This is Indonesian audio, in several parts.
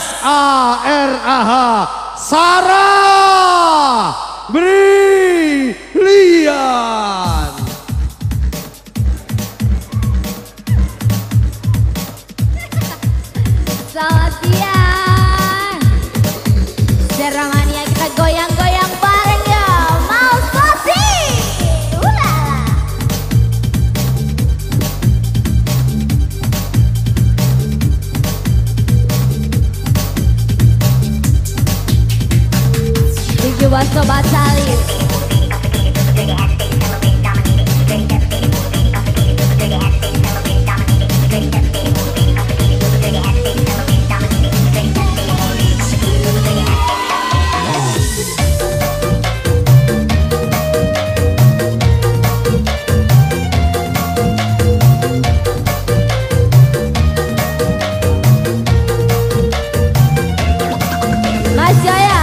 SARAH Sarah Brilian. Selamat siang Seramania, kita goyang-goyang bareng ya. Mau sosi ulala. Tujuh buat sobat salis. Mas Jaya.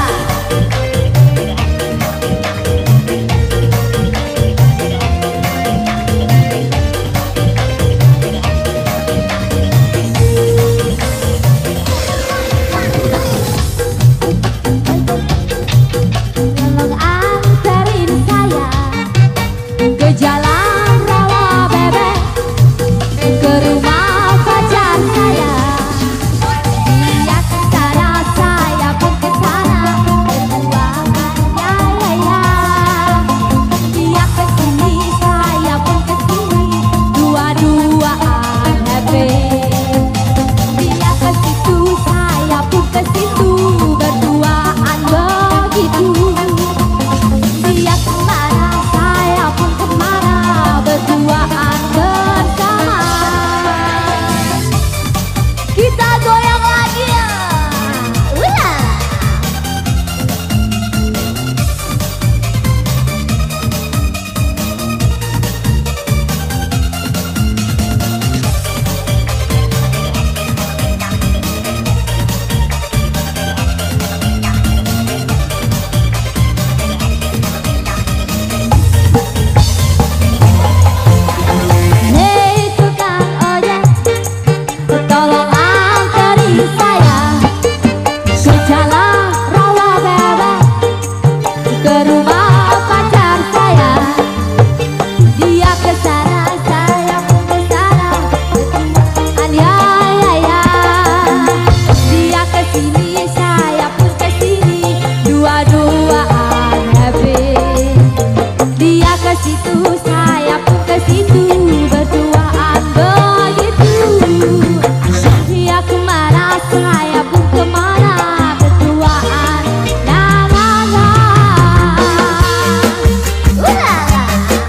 Tolong anterin saya ke jalan rawa bebek, ke rumah pacar saya. Dia kesana, saya pun kesana, berduaan ya. Dia kesini, saya pun kesini, dua-duaan happy. Dia ke situ, saya pun ke situ, berduaan begitu. Dia kemana, saya pun kemana, berduaan bersama. Kita goyang lagi ya. Ulah. Hei tukang ojek, tolong anterin saya ke jalan rawa bebek, ke rumah pacar saya. Dia kesana, saya pun kesana, berduaan ya. Dia kesini, saya pun kesini, dua-duaan happy. Dia ke situ, saya pun ke situ, berduaan begitu. Dia kemana, saya pun kemana, berduaan na. Ulala.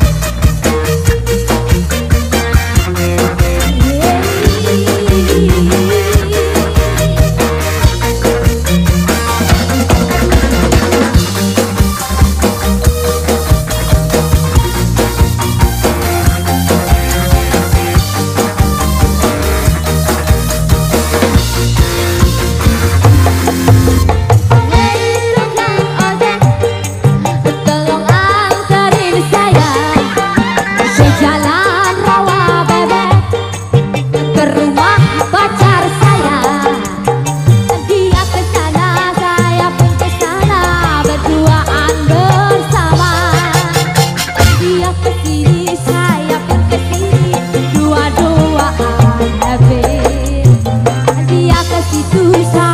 Hei tukang ojek, tolong anterin saya ke jalan rawa bebek, ke rumah pacar saya. Dia kesana, saya pun kesana, berduaan bersama. Dia kesini, saya pun kesini, dua-duaan happy. Dia ke situ, saya